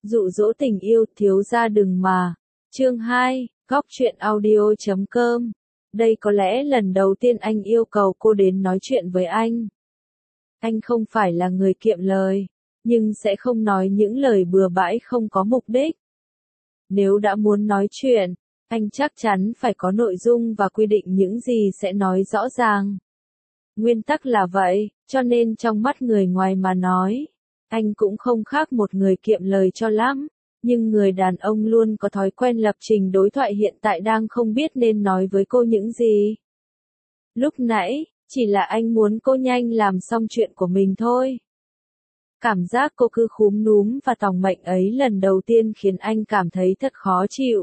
Dụ dỗ tình yêu, thiếu gia đừng mà. Chương 2, Góc truyện audio.com. Đây có lẽ lần đầu tiên anh yêu cầu cô đến nói chuyện với anh. Anh không phải là người kiệm lời, nhưng sẽ không nói những lời bừa bãi không có mục đích. Nếu đã muốn nói chuyện, anh chắc chắn phải có nội dung và quy định những gì sẽ nói rõ ràng. Nguyên tắc là vậy, cho nên trong mắt người ngoài mà nói, anh cũng không khác một người kiệm lời cho lắm, nhưng người đàn ông luôn có thói quen lập trình đối thoại hiện tại đang không biết nên nói với cô những gì. Lúc nãy, chỉ là anh muốn cô nhanh làm xong chuyện của mình thôi. Cảm giác cô cứ khúm núm và tòng mệnh ấy lần đầu tiên khiến anh cảm thấy thật khó chịu.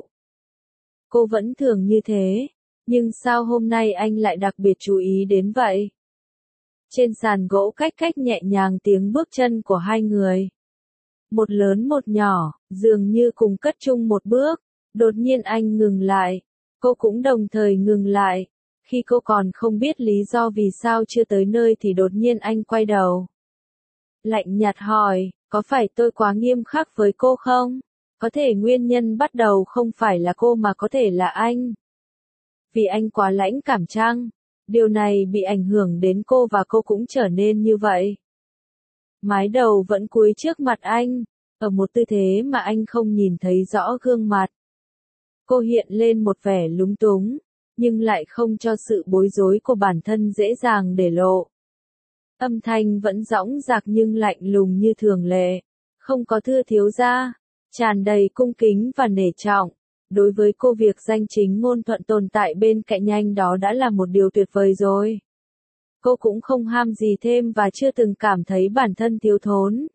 Cô vẫn thường như thế, nhưng sao hôm nay anh lại đặc biệt chú ý đến vậy? Trên sàn gỗ cách nhẹ nhàng tiếng bước chân của hai người. Một lớn một nhỏ, dường như cùng cất chung một bước. Đột nhiên anh ngừng lại. Cô cũng đồng thời ngừng lại. Khi cô còn không biết lý do vì sao chưa tới nơi thì đột nhiên anh quay đầu. Lạnh nhạt hỏi, có phải tôi quá nghiêm khắc với cô không? Có thể nguyên nhân bắt đầu không phải là cô mà có thể là anh. Vì anh quá lãnh cảm chăng? Điều này bị ảnh hưởng đến cô và cô cũng trở nên như vậy. Mái đầu vẫn cúi trước mặt anh, ở một tư thế mà anh không nhìn thấy rõ gương mặt. Cô hiện lên một vẻ lúng túng, nhưng lại không cho sự bối rối của bản thân dễ dàng để lộ. Âm thanh vẫn dõng dạc nhưng lạnh lùng như thường lệ, không có thưa thiếu gia, tràn đầy cung kính và nể trọng. Đối với cô việc danh chính ngôn thuận tồn tại bên cạnh anh đó đã là một điều tuyệt vời rồi. Cô cũng không ham gì thêm và chưa từng cảm thấy bản thân thiếu thốn.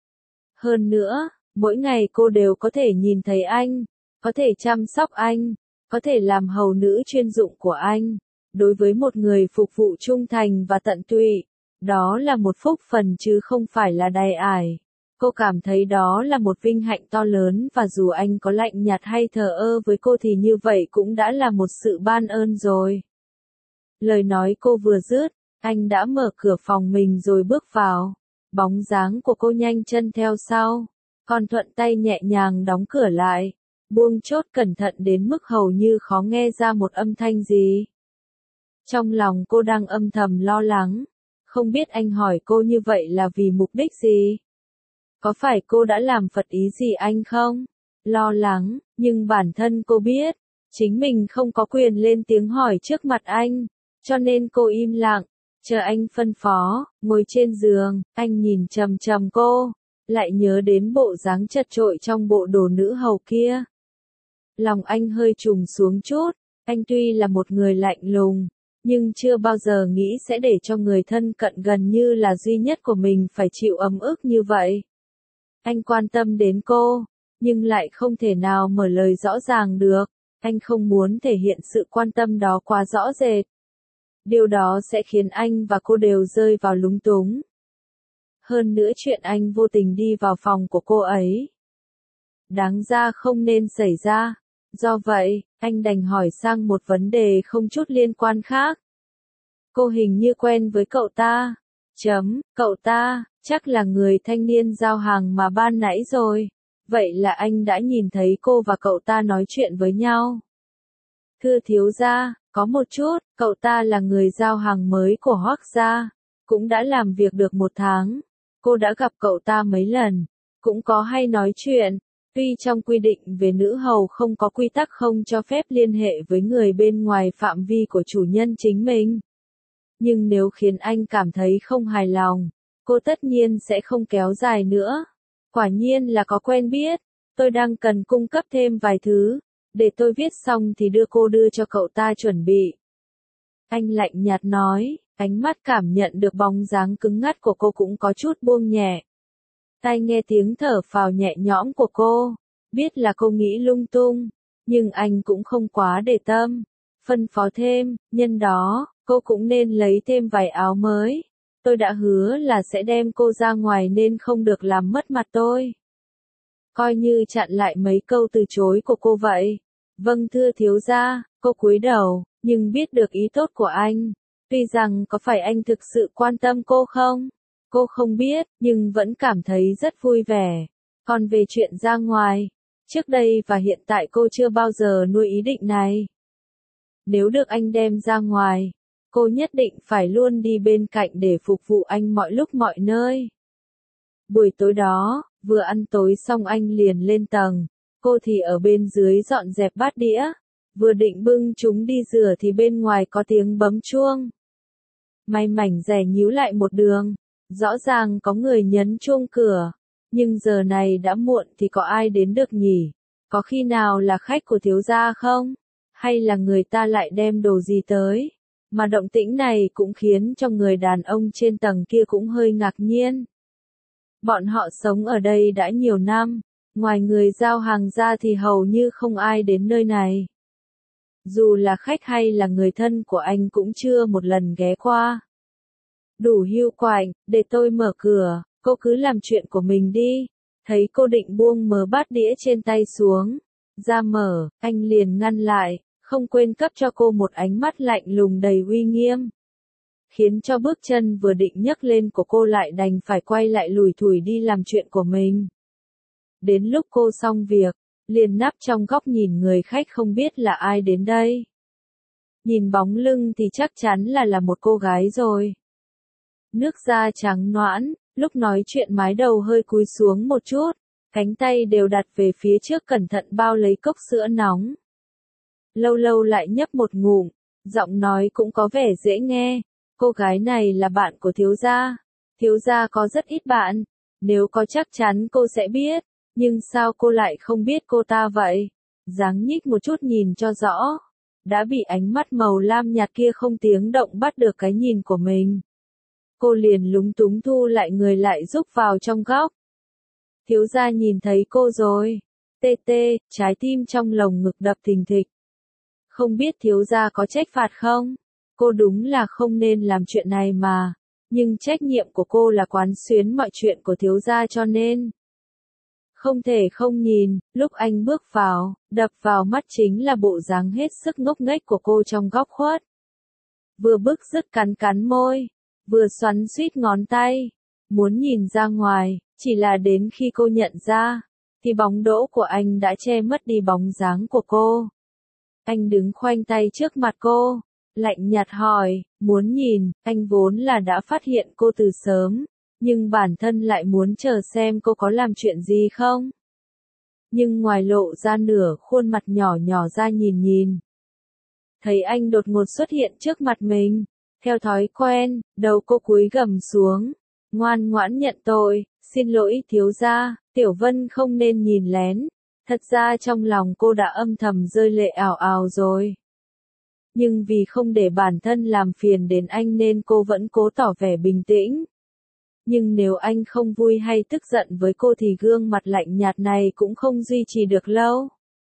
Hơn nữa, mỗi ngày cô đều có thể nhìn thấy anh, có thể chăm sóc anh, có thể làm hầu nữ chuyên dụng của anh. Đối với một người phục vụ trung thành và tận tụy, đó là một phúc phần chứ không phải là đầy ải. Cô cảm thấy đó là một vinh hạnh to lớn và dù anh có lạnh nhạt hay thờ ơ với cô thì như vậy cũng đã là một sự ban ơn rồi. Lời nói cô vừa dứt, anh đã mở cửa phòng mình rồi bước vào. Bóng dáng của cô nhanh chân theo sau, còn thuận tay nhẹ nhàng đóng cửa lại, buông chốt cẩn thận đến mức hầu như khó nghe ra một âm thanh gì. Trong lòng cô đang âm thầm lo lắng, không biết anh hỏi cô như vậy là vì mục đích gì? Có phải cô đã làm phật ý gì anh không? Lo lắng, nhưng bản thân cô biết, chính mình không có quyền lên tiếng hỏi trước mặt anh, cho nên cô im lặng, chờ anh phân phó. Ngồi trên giường, anh nhìn chằm chằm cô, lại nhớ đến bộ dáng chật chội trong bộ đồ nữ hầu kia. Lòng anh hơi trùng xuống chút, anh tuy là một người lạnh lùng, nhưng chưa bao giờ nghĩ sẽ để cho người thân cận gần như là duy nhất của mình phải chịu ấm ức như vậy. Anh quan tâm đến cô, nhưng lại không thể nào mở lời rõ ràng được. Anh không muốn thể hiện sự quan tâm đó quá rõ rệt. Điều đó sẽ khiến anh và cô đều rơi vào lúng túng. Hơn nữa chuyện anh vô tình đi vào phòng của cô ấy, đáng ra không nên xảy ra. Do vậy, anh đành hỏi sang một vấn đề không chút liên quan khác. Cô hình như quen với cậu ta. Cậu ta, chắc là người thanh niên giao hàng mà ban nãy rồi. Vậy là anh đã nhìn thấy cô và cậu ta nói chuyện với nhau. Thưa thiếu gia, có một chút, cậu ta là người giao hàng mới của Hoắc gia, cũng đã làm việc được 1 tháng. Cô đã gặp cậu ta mấy lần, cũng có hay nói chuyện. Tuy trong quy định về nữ hầu không có quy tắc không cho phép liên hệ với người bên ngoài phạm vi của chủ nhân chính mình. Nhưng nếu khiến anh cảm thấy không hài lòng, cô tất nhiên sẽ không kéo dài nữa. Quả nhiên là có quen biết, tôi đang cần cung cấp thêm vài thứ, để tôi viết xong thì đưa cho cậu ta chuẩn bị. Anh lạnh nhạt nói, ánh mắt cảm nhận được bóng dáng cứng ngắt của cô cũng có chút buông nhẹ. Tai nghe tiếng thở phào nhẹ nhõm của cô, biết là cô nghĩ lung tung, nhưng anh cũng không quá để tâm. Phân phó thêm, nhân đó, cô cũng nên lấy thêm vài áo mới. Tôi đã hứa là sẽ đem cô ra ngoài nên không được làm mất mặt tôi. Coi như chặn lại mấy câu từ chối của cô vậy. Vâng thưa thiếu gia, cô cúi đầu, nhưng biết được ý tốt của anh. Tuy rằng có phải anh thực sự quan tâm cô không? Cô không biết, nhưng vẫn cảm thấy rất vui vẻ. Còn về chuyện ra ngoài, trước đây và hiện tại cô chưa bao giờ nuôi ý định này. Nếu được anh đem ra ngoài, cô nhất định phải luôn đi bên cạnh để phục vụ anh mọi lúc mọi nơi. Buổi tối đó, vừa ăn tối xong anh liền lên tầng, cô thì ở bên dưới dọn dẹp bát đĩa, vừa định bưng chúng đi rửa thì bên ngoài có tiếng bấm chuông. May mảnh rẻ nhíu lại một đường, rõ ràng có người nhấn chuông cửa, nhưng giờ này đã muộn thì có ai đến được nhỉ? Có khi nào là khách của thiếu gia không? Hay là người ta lại đem đồ gì tới? Mà động tĩnh này cũng khiến cho người đàn ông trên tầng kia cũng hơi ngạc nhiên. Bọn họ sống ở đây đã nhiều năm, ngoài người giao hàng ra thì hầu như không ai đến nơi này. Dù là khách hay là người thân của anh cũng chưa một lần ghé qua. Đủ hiu quạnh, để tôi mở cửa, cô cứ làm chuyện của mình đi. Thấy cô định buông mớ bát đĩa trên tay xuống, ra mở, anh liền ngăn lại, không quên cấp cho cô một ánh mắt lạnh lùng đầy uy nghiêm. Khiến cho bước chân vừa định nhấc lên của cô lại đành phải quay lại lủi thủi đi làm chuyện của mình. Đến lúc cô xong việc, liền núp trong góc nhìn người khách không biết là ai đến đây. Nhìn bóng lưng thì chắc chắn là một cô gái rồi. Nước da trắng nõn, lúc nói chuyện mái đầu hơi cúi xuống một chút, cánh tay đều đặt về phía trước cẩn thận bao lấy cốc sữa nóng. Lâu lâu lại nhấp một ngụm, giọng nói cũng có vẻ dễ nghe. Cô gái này là bạn của thiếu gia có rất ít bạn, nếu có chắc chắn cô sẽ biết, nhưng sao cô lại không biết cô ta vậy? Dáng nhích một chút nhìn cho rõ, đã bị ánh mắt màu lam nhạt kia không tiếng động bắt được cái nhìn của mình. Cô liền lúng túng thu lại người lại rúc vào trong góc. Thiếu gia nhìn thấy cô rồi. Tê tê, trái tim trong lồng ngực đập thình thịch. Không biết thiếu gia có trách phạt không? Cô đúng là không nên làm chuyện này mà. Nhưng trách nhiệm của cô là quán xuyến mọi chuyện của thiếu gia cho nên. Không thể không nhìn, lúc anh bước vào, đập vào mắt chính là bộ dáng hết sức ngốc nghếch của cô trong góc khuất. Vừa bức rứt cắn môi, vừa xoắn xuýt ngón tay, muốn nhìn ra ngoài, chỉ là đến khi cô nhận ra, thì bóng đỗ của anh đã che mất đi bóng dáng của cô. Anh đứng khoanh tay trước mặt cô, lạnh nhạt hỏi, muốn nhìn, anh vốn là đã phát hiện cô từ sớm, nhưng bản thân lại muốn chờ xem cô có làm chuyện gì không. Nhưng ngoài lộ ra nửa khuôn mặt nhỏ nhỏ ra nhìn. Thấy anh đột ngột xuất hiện trước mặt mình, theo thói quen, đầu cô cúi gằm xuống, ngoan ngoãn nhận tội, xin lỗi thiếu gia, Tiểu Vân không nên nhìn lén, thật ra trong lòng cô đã âm thầm rơi lệ ào ào rồi. Nhưng vì không để bản thân làm phiền đến anh nên cô vẫn cố tỏ vẻ bình tĩnh. Nhưng nếu anh không vui hay tức giận với cô thì gương mặt lạnh nhạt này cũng không duy trì được lâu.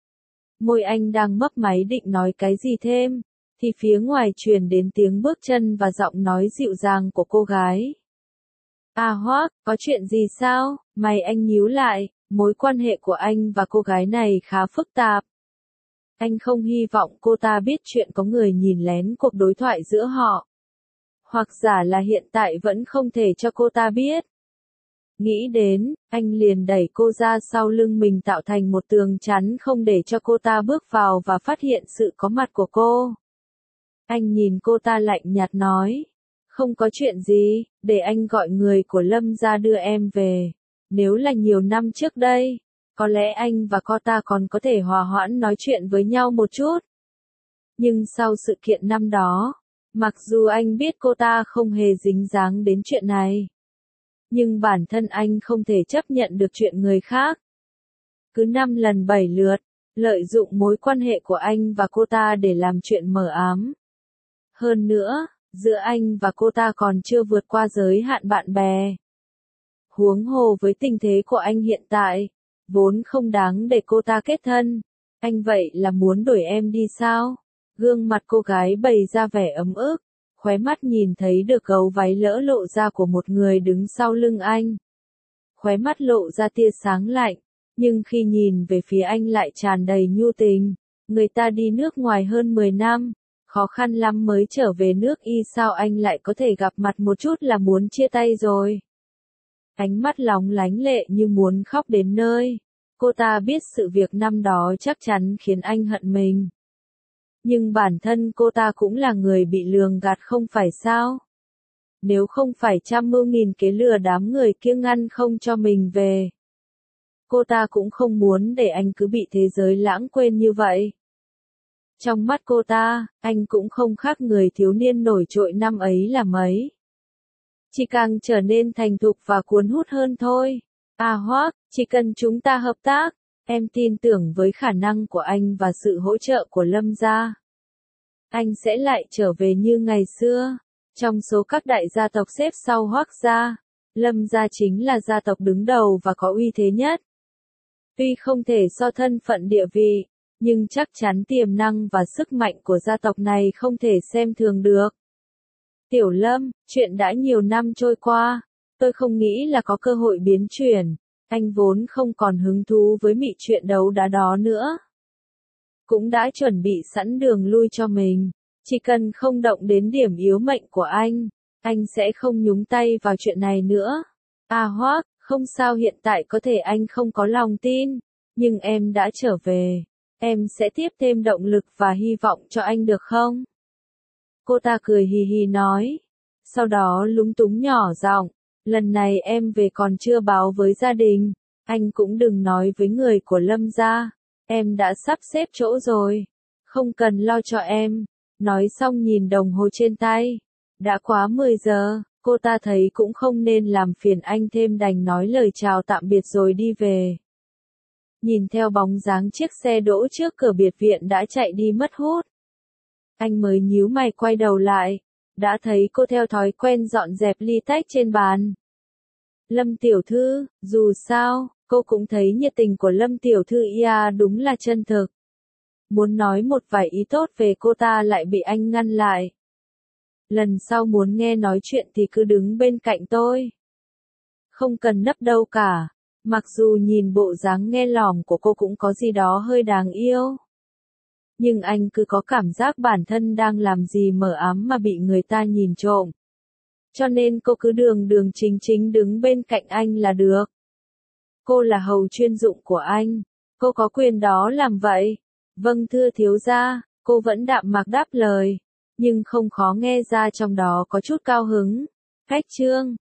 Môi anh đang mấp máy định nói cái gì thêm, thì phía ngoài truyền đến tiếng bước chân và giọng nói dịu dàng của cô gái. À Hoác, có chuyện gì sao? Mày anh nhíu lại, mối quan hệ của anh và cô gái này khá phức tạp. Anh không hy vọng cô ta biết chuyện có người nhìn lén cuộc đối thoại giữa họ. Hoặc giả là hiện tại vẫn không thể cho cô ta biết. Nghĩ đến, anh liền đẩy cô ra sau lưng mình tạo thành một tường chắn không để cho cô ta bước vào và phát hiện sự có mặt của cô. Anh nhìn cô ta lạnh nhạt nói, không có chuyện gì, để anh gọi người của Lâm ra đưa em về. Nếu là nhiều năm trước đây, có lẽ anh và cô ta còn có thể hòa hoãn nói chuyện với nhau một chút. Nhưng sau sự kiện năm đó, mặc dù anh biết cô ta không hề dính dáng đến chuyện này, nhưng bản thân anh không thể chấp nhận được chuyện người khác. Cứ 5 lần 7 lượt, lợi dụng mối quan hệ của anh và cô ta để làm chuyện mờ ám. Hơn nữa, giữa anh và cô ta còn chưa vượt qua giới hạn bạn bè. Huống hồ với tình thế của anh hiện tại, vốn không đáng để cô ta kết thân. Anh vậy là muốn đuổi em đi sao? Gương mặt cô gái bày ra vẻ ấm ức, khóe mắt nhìn thấy được gấu váy lỡ lộ ra của một người đứng sau lưng anh. Khóe mắt lộ ra tia sáng lạnh, nhưng khi nhìn về phía anh lại tràn đầy nhu tình. Người ta đi nước ngoài hơn 10 năm, khó khăn lắm mới trở về nước y sao anh lại có thể gặp mặt một chút là muốn chia tay rồi. ánh mắt lóng lánh lệ như muốn khóc đến nơi. Cô ta biết sự việc năm đó chắc chắn khiến anh hận mình. Nhưng bản thân cô ta cũng là người bị lường gạt không phải sao? Nếu không phải trăm mưu nghìn kế lừa đám người kia ngăn không cho mình về, cô ta cũng không muốn để anh cứ bị thế giới lãng quên như vậy. Trong mắt cô ta, anh cũng không khác người thiếu niên nổi trội năm ấy là mấy. Chỉ càng trở nên thành thục và cuốn hút hơn thôi. À Hoác, chỉ cần chúng ta hợp tác, em tin tưởng với khả năng của anh và sự hỗ trợ của Lâm gia, anh sẽ lại trở về như ngày xưa. Trong số các đại gia tộc xếp sau Hoác gia, Lâm gia chính là gia tộc đứng đầu và có uy thế nhất. Tuy không thể so thân phận địa vị, nhưng chắc chắn tiềm năng và sức mạnh của gia tộc này không thể xem thường được. Tiểu Lâm, chuyện đã nhiều năm trôi qua, tôi không nghĩ là có cơ hội biến chuyển, anh vốn không còn hứng thú với mị chuyện đấu đá đó nữa. Cũng đã chuẩn bị sẵn đường lui cho mình, chỉ cần không động đến điểm yếu mệnh của anh sẽ không nhúng tay vào chuyện này nữa. À Hoác, không sao, hiện tại có thể anh không có lòng tin, nhưng em đã trở về, em sẽ tiếp thêm động lực và hy vọng cho anh được không? Cô ta cười hì hì nói, sau đó lúng túng nhỏ giọng, lần này em về còn chưa báo với gia đình, anh cũng đừng nói với người của Lâm gia, em đã sắp xếp chỗ rồi, không cần lo cho em. Nói xong nhìn đồng hồ trên tay, đã quá 10 giờ, cô ta thấy cũng không nên làm phiền anh thêm đành nói lời chào tạm biệt rồi đi về. Nhìn theo bóng dáng chiếc xe đỗ trước cửa biệt viện đã chạy đi mất hút. Anh mới nhíu mày quay đầu lại, đã thấy cô theo thói quen dọn dẹp ly tách trên bàn. Lâm tiểu thư, dù sao, cô cũng thấy nhiệt tình của Lâm tiểu thư đúng là chân thực. Muốn nói một vài ý tốt về cô ta lại bị anh ngăn lại. Lần sau muốn nghe nói chuyện thì cứ đứng bên cạnh tôi. Không cần nấp đâu cả, mặc dù nhìn bộ dáng nghe lỏm của cô cũng có gì đó hơi đáng yêu. Nhưng anh cứ có cảm giác bản thân đang làm gì mờ ám mà bị người ta nhìn trộm. Cho nên cô cứ đường đường chính chính đứng bên cạnh anh là được. Cô là hầu chuyên dụng của anh, cô có quyền đó làm vậy. Vâng thưa thiếu gia, cô vẫn đạm mạc đáp lời, nhưng không khó nghe ra trong đó có chút cao hứng. Khách trương,